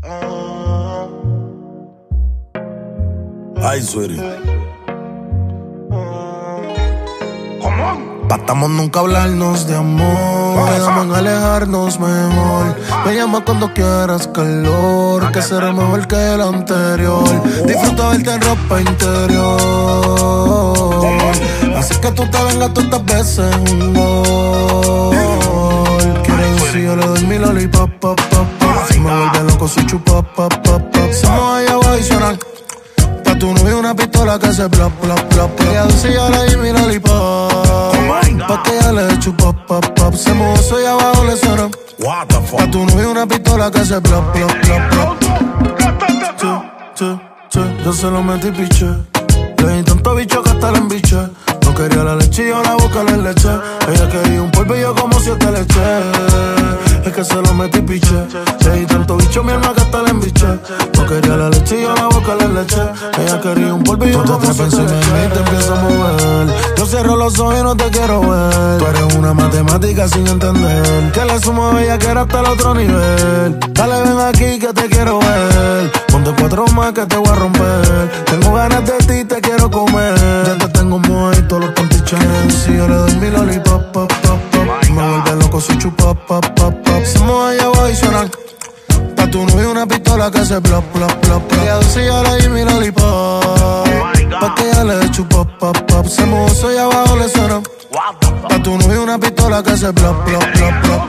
Ay, sweetie. Tratamos nunca hablarnos de amor. Quedamos en alejarnos mejor. Me llamas cuando quieras calor, que será mejor que el anterior. Disfruta verte en ropa interior. Así que tú te vengas todas estas veces un gol. Quiero decir, yo le doy mi lollipop, pop, pop, pop. Si me vuelve loco, soy chupa, pop, pop, pop. Si me voy a adicional. Pa' tu novio una pistola que se plop, plop, plop. Ella dice, yo le doy mi lollipop. Pa' que ella le eche pop, pop, pop. Se mojó, soy abajo, le suena. Pa' tu novio una pistola que se plop, plop, plop, plop. Yo se lo metí piche. Le di tanto bicho que hasta la embiché. No quería la leche y yo la boca le leche. Ella quería un polvo y yo como si te le eché. Es que se lo metí piche. Le di tanto bicho mi alma que hasta la embiché. No quería la leche y yo la boca le leche. Ella quería un polvo y yo como si te le eché. Te empiezo a mover. Yo cierro los ojos y no te quiero ver. Tú eres una matemática sin entender. Que le sumo a ella que era hasta el otro nivel. Dale ven aquí que te quiero ver. Ponte 4 más que te voy a romper. Tengo ganas de ti, te quiero comer. Ya te tengo mojito, los pantichanes. Si yo le doy mi lollipop, pop, pop, pop. Me vuelve loco, soy chupa, pop, pop, pop. Si me voy a adicional. Pa' tu novio una pistola que se plop, plop, plop, plop. Ella dice, yo le doy mi lollipop. Pa' que ella le eche pop, pop, pop. Se mojó, soy abajo, le suena. Pa' tu novio una pistola que se plop, plop, plop,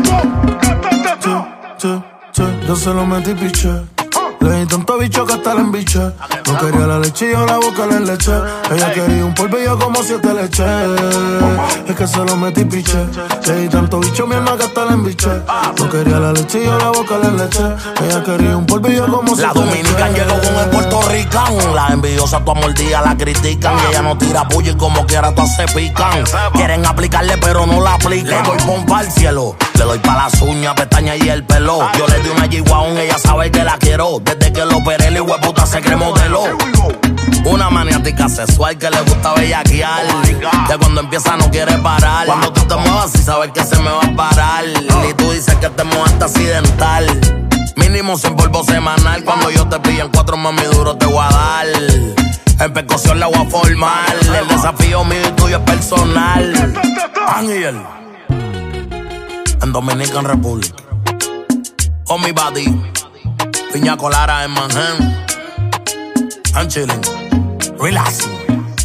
plop. Yo se lo metí piche. Le di tanto bicho que hasta la embiché. No quería la leche y yo la boca le leche. Ella quería un polvo y yo como si te le eché. Es que se lo metí piche. Le di tanto bicho mi alma que hasta la embiché. No quería la leche y yo la boca le leche. Ella quería un polvo y yo como si te le eché. La dominicana llegó con el puertorricano. Las envidiosas tu mordida la critican. Y ella no tira puya y como quiera todas se pican. Quieren aplicarle pero no la aplican. Le doy pompa al cielo. Le doy pa' las uñas, pestañas y el pelo. Yo le di una G-Wagon, ella sabe que la quiero. Desde que lo operé, el hueputa se cree modelo. Una maniática sexual que le gusta bellaquear. Que cuando empieza no quiere parar. Cuando tú te muevas y sabes que se me va a parar. Y tú dices que te muevaste accidental. Mínimo 100 polvo semanal. Cuando yo te pillen 4 mami duro te voy a dar. En percusión la voy a formar. El desafío mío y tuyo es personal. Ángel en Dominican Republic. Oh mi body. Piña colada en Manhattan. I'm chilling, relaxing.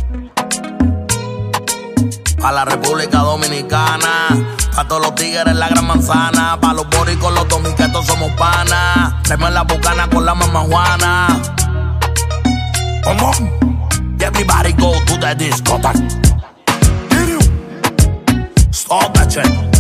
Pa' la República Dominicana, pa' todos los tigres en la gran manzana, pa' los boricos, los dominicanos somos panas. Traemos la bucana con la mamá Juana. Come on, everybody go to the discotheque. Stop that shit.